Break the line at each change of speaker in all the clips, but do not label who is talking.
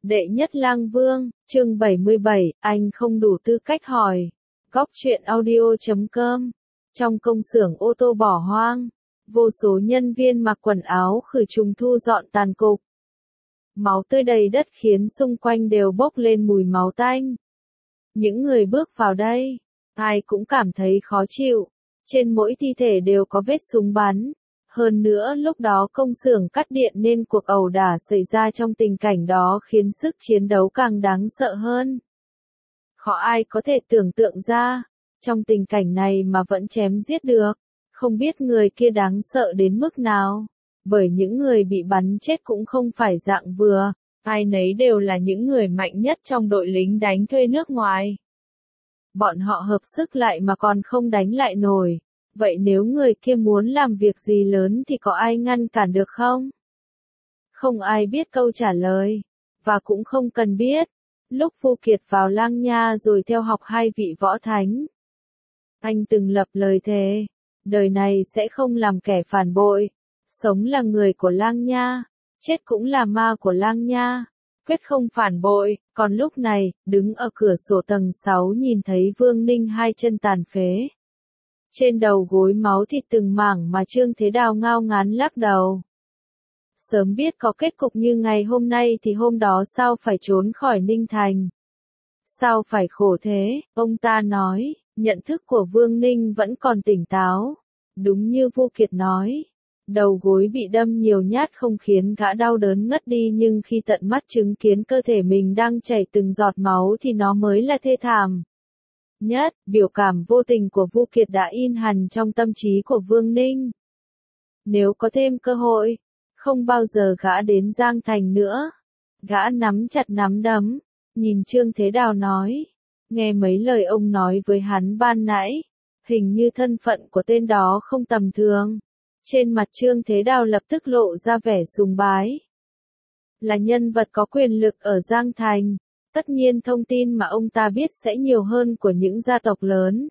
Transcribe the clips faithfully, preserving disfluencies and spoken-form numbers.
Đệ nhất lang vương, chương bảy mươi bảy, anh không đủ tư cách hỏi. Góc truyện audio chấm com. Trong công xưởng ô tô bỏ hoang, vô số nhân viên mặc quần áo khử trùng thu dọn tàn cục. Máu tươi đầy đất khiến xung quanh đều bốc lên mùi máu tanh. Những người bước vào đây, ai cũng cảm thấy khó chịu. Trên mỗi thi thể đều có vết súng bắn. Hơn nữa lúc đó công xưởng cắt điện nên cuộc ẩu đả xảy ra trong tình cảnh đó khiến sức chiến đấu càng đáng sợ hơn. Khó ai có thể tưởng tượng ra, trong tình cảnh này mà vẫn chém giết được, không biết người kia đáng sợ đến mức nào. Bởi những người bị bắn chết cũng không phải dạng vừa, ai nấy đều là những người mạnh nhất trong đội lính đánh thuê nước ngoài. Bọn họ hợp sức lại mà còn không đánh lại nổi. Vậy nếu người kia muốn làm việc gì lớn thì có ai ngăn cản được không? Không ai biết câu trả lời, và cũng không cần biết. Lúc Vu Kiệt vào Lang Nha rồi theo học hai vị võ thánh, anh từng lập lời thề, đời này sẽ không làm kẻ phản bội, sống là người của Lang Nha, chết cũng là ma của Lang Nha, quyết không phản bội. Còn lúc này, đứng ở cửa sổ tầng sáu nhìn thấy Vương Ninh hai chân tàn phế. Trên đầu gối máu thịt từng mảng mà Trương Thế Đào ngao ngán lắc đầu. Sớm biết có kết cục như ngày hôm nay thì hôm đó sao phải trốn khỏi Ninh Thành. Sao phải khổ thế, ông ta nói, nhận thức của Vương Ninh vẫn còn tỉnh táo. Đúng như Vu Kiệt nói, đầu gối bị đâm nhiều nhát không khiến gã đau đớn ngất đi, nhưng khi tận mắt chứng kiến cơ thể mình đang chảy từng giọt máu thì nó mới là thê thảm nhất. Biểu cảm vô tình của Vu Kiệt đã in hằn trong tâm trí của Vương Ninh. Nếu có thêm cơ hội, không bao giờ gã đến Giang Thành nữa. Gã nắm chặt nắm đấm, nhìn Trương Thế Đào nói, nghe mấy lời ông nói với hắn ban nãy, hình như thân phận của tên đó không tầm thường. Trên mặt Trương Thế Đào lập tức lộ ra vẻ sùng bái. Là nhân vật có quyền lực ở Giang Thành. Tất nhiên thông tin mà ông ta biết sẽ nhiều hơn của những gia tộc lớn.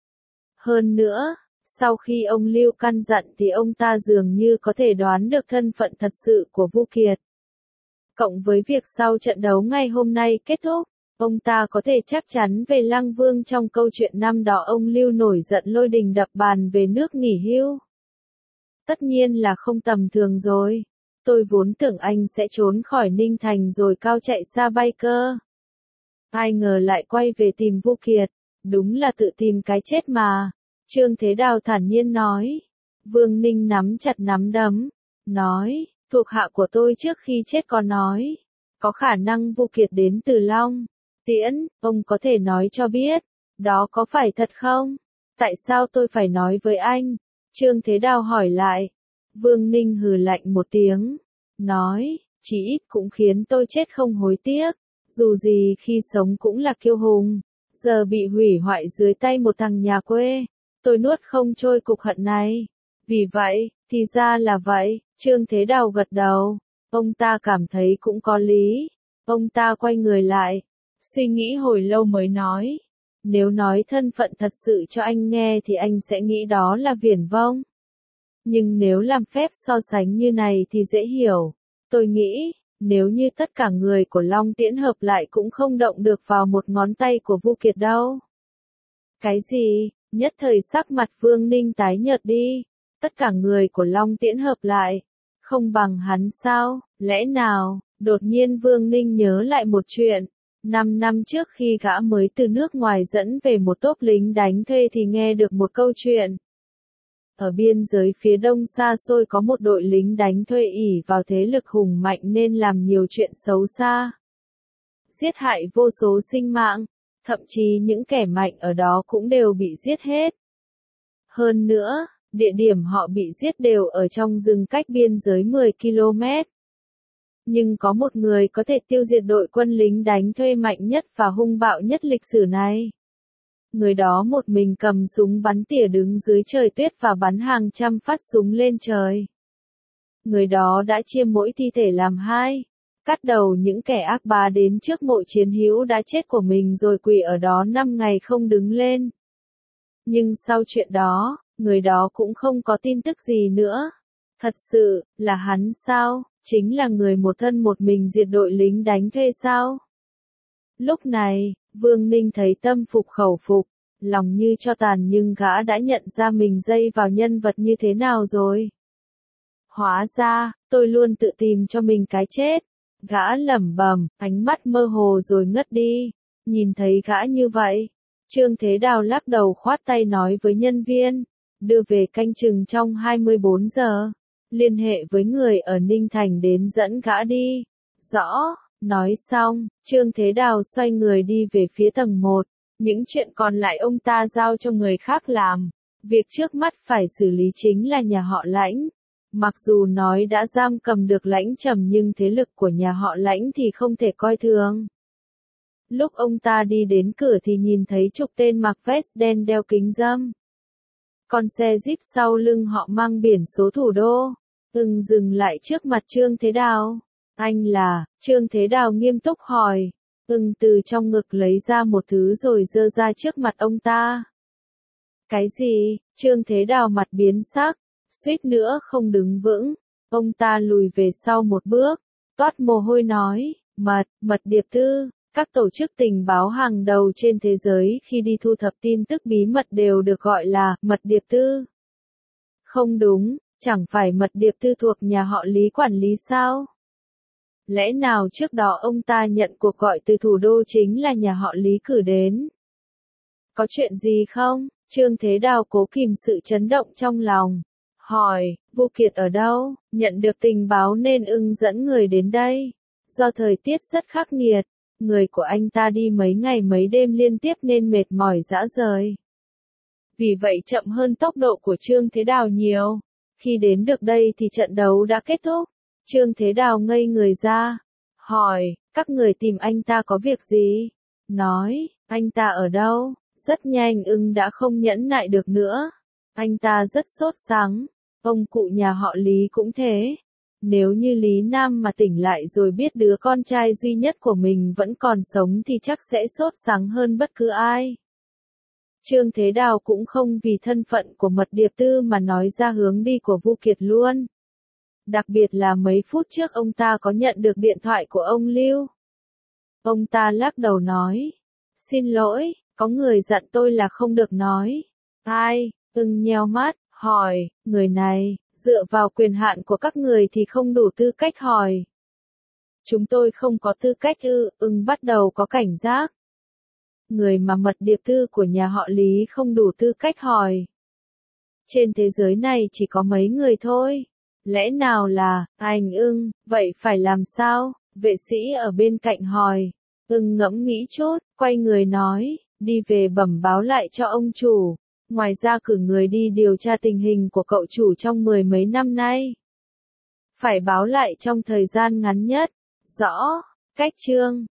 Hơn nữa, sau khi ông Lưu căn dặn thì ông ta dường như có thể đoán được thân phận thật sự của Vu Kiệt. Cộng với việc sau trận đấu ngày hôm nay kết thúc, ông ta có thể chắc chắn về Lăng Vương trong câu chuyện năm đó ông Lưu nổi giận lôi đình đập bàn về nước nghỉ hưu. Tất nhiên là không tầm thường rồi. Tôi vốn tưởng anh sẽ trốn khỏi Ninh Thành rồi cao chạy xa bay cơ. Ai ngờ lại quay về tìm Vu Kiệt, đúng là tự tìm cái chết mà. Trương Thế Đào thản nhiên nói. Vương Ninh nắm chặt nắm đấm, nói, thuộc hạ của tôi trước khi chết có nói, có khả năng Vu Kiệt đến từ Long Tiễn, ông có thể nói cho biết, đó có phải thật không? Tại sao tôi phải nói với anh? Trương Thế Đào hỏi lại. Vương Ninh hừ lạnh một tiếng, nói, chỉ ít cũng khiến tôi chết không hối tiếc. Dù gì khi sống cũng là kiêu hùng, giờ bị hủy hoại dưới tay một thằng nhà quê, tôi nuốt không trôi cục hận này. Vì vậy, thì ra là vậy, Trương Thế Đào gật đầu, ông ta cảm thấy cũng có lý. Ông ta quay người lại, suy nghĩ hồi lâu mới nói, nếu nói thân phận thật sự cho anh nghe thì anh sẽ nghĩ đó là Viển Vông. Nhưng nếu làm phép so sánh như này thì dễ hiểu, tôi nghĩ, nếu như tất cả người của Long Tiễn hợp lại cũng không động được vào một ngón tay của Vu Kiệt đâu. Cái gì? Nhất thời sắc mặt Vương Ninh tái nhợt đi. Tất cả người của Long Tiễn hợp lại, không bằng hắn sao? Lẽ nào? Đột nhiên Vương Ninh nhớ lại một chuyện. Năm năm trước khi gã mới từ nước ngoài dẫn về một tốp lính đánh thuê thì nghe được một câu chuyện. Ở biên giới phía đông xa xôi có một đội lính đánh thuê ỷ vào thế lực hùng mạnh nên làm nhiều chuyện xấu xa. Giết hại vô số sinh mạng, thậm chí những kẻ mạnh ở đó cũng đều bị giết hết. Hơn nữa, địa điểm họ bị giết đều ở trong rừng cách biên giới mười ki lô mét. Nhưng có một người có thể tiêu diệt đội quân lính đánh thuê mạnh nhất và hung bạo nhất lịch sử này. Người đó một mình cầm súng bắn tỉa đứng dưới trời tuyết và bắn hàng trăm phát súng lên trời. Người đó đã chia mỗi thi thể làm hai, cắt đầu những kẻ ác bá đến trước mộ chiến hữu đã chết của mình rồi quỳ ở đó năm ngày không đứng lên. Nhưng sau chuyện đó, người đó cũng không có tin tức gì nữa. Thật sự, là hắn sao? Chính là người một thân một mình diệt đội lính đánh thuê sao? Lúc này, Vương Ninh thấy tâm phục khẩu phục, lòng như cho tàn nhưng gã đã nhận ra mình dây vào nhân vật như thế nào rồi. Hóa ra, tôi luôn tự tìm cho mình cái chết. Gã lẩm bẩm, ánh mắt mơ hồ rồi ngất đi. Nhìn thấy gã như vậy, Trương Thế Đào lắc đầu khoát tay nói với nhân viên, đưa về canh chừng trong hai mươi bốn giờ. Liên hệ với người ở Ninh Thành đến dẫn gã đi. Rõ, nói xong, Trương Thế Đào xoay người đi về phía tầng một. Những chuyện còn lại ông ta giao cho người khác làm. Việc trước mắt phải xử lý chính là nhà họ Lãnh. Mặc dù nói đã giam cầm được Lãnh Trầm nhưng thế lực của nhà họ Lãnh thì không thể coi thường. Lúc ông ta đi đến cửa thì nhìn thấy chục tên mặc vest đen đeo kính râm. Con xe Jeep sau lưng họ mang biển số thủ đô. Ưng dừng lại trước mặt Trương Thế Đào. Anh là, Trương Thế Đào nghiêm túc hỏi. Ưng từ trong ngực lấy ra một thứ rồi giơ ra trước mặt ông ta. Cái gì? Trương Thế Đào mặt biến sắc, suýt nữa không đứng vững. Ông ta lùi về sau một bước, toát mồ hôi nói, mật, mật điệp tư. Các tổ chức tình báo hàng đầu trên thế giới khi đi thu thập tin tức bí mật đều được gọi là mật điệp tư. Không đúng, chẳng phải mật điệp tư thuộc nhà họ Lý quản lý sao? Lẽ nào trước đó ông ta nhận cuộc gọi từ thủ đô chính là nhà họ Lý cử đến? Có chuyện gì không? Trương Thế Đào cố kìm sự chấn động trong lòng. Hỏi, Vu Kiệt ở đâu? Nhận được tình báo nên Ưng dẫn người đến đây. Do thời tiết rất khắc nghiệt, người của anh ta đi mấy ngày mấy đêm liên tiếp nên mệt mỏi rã rời. Vì vậy chậm hơn tốc độ của Trương Thế Đào nhiều. Khi đến được đây thì trận đấu đã kết thúc. Trương Thế Đào ngây người ra. Hỏi, các người tìm anh ta có việc gì? Nói, anh ta ở đâu? Rất nhanh Ưng đã không nhẫn nại được nữa. Anh ta rất sốt sắng. Ông cụ nhà họ Lý cũng thế. Nếu như Lý Nam mà tỉnh lại rồi biết đứa con trai duy nhất của mình vẫn còn sống thì chắc sẽ sốt sắng hơn bất cứ ai. Trương Thế Đào cũng không vì thân phận của mật điệp tư mà nói ra hướng đi của Vu Kiệt luôn. Đặc biệt là mấy phút trước ông ta có nhận được điện thoại của ông Lưu. Ông ta lắc đầu nói, xin lỗi, có người dặn tôi là không được nói. Ai? Ưng nheo mắt, hỏi, người này, dựa vào quyền hạn của các người thì không đủ tư cách hỏi. Chúng tôi không có tư cách ư? Ưng bắt đầu có cảnh giác. Người mà mật điệp tư của nhà họ Lý không đủ tư cách hỏi. Trên thế giới này chỉ có mấy người thôi. Lẽ nào là, anh Ưng, vậy phải làm sao? Vệ sĩ ở bên cạnh hỏi. Ưng ngẫm nghĩ chút, quay người nói, đi về bẩm báo lại cho ông chủ. Ngoài ra cử người đi điều tra tình hình của cậu chủ trong mười mấy năm nay. Phải báo lại trong thời gian ngắn nhất. Rõ, cách chương.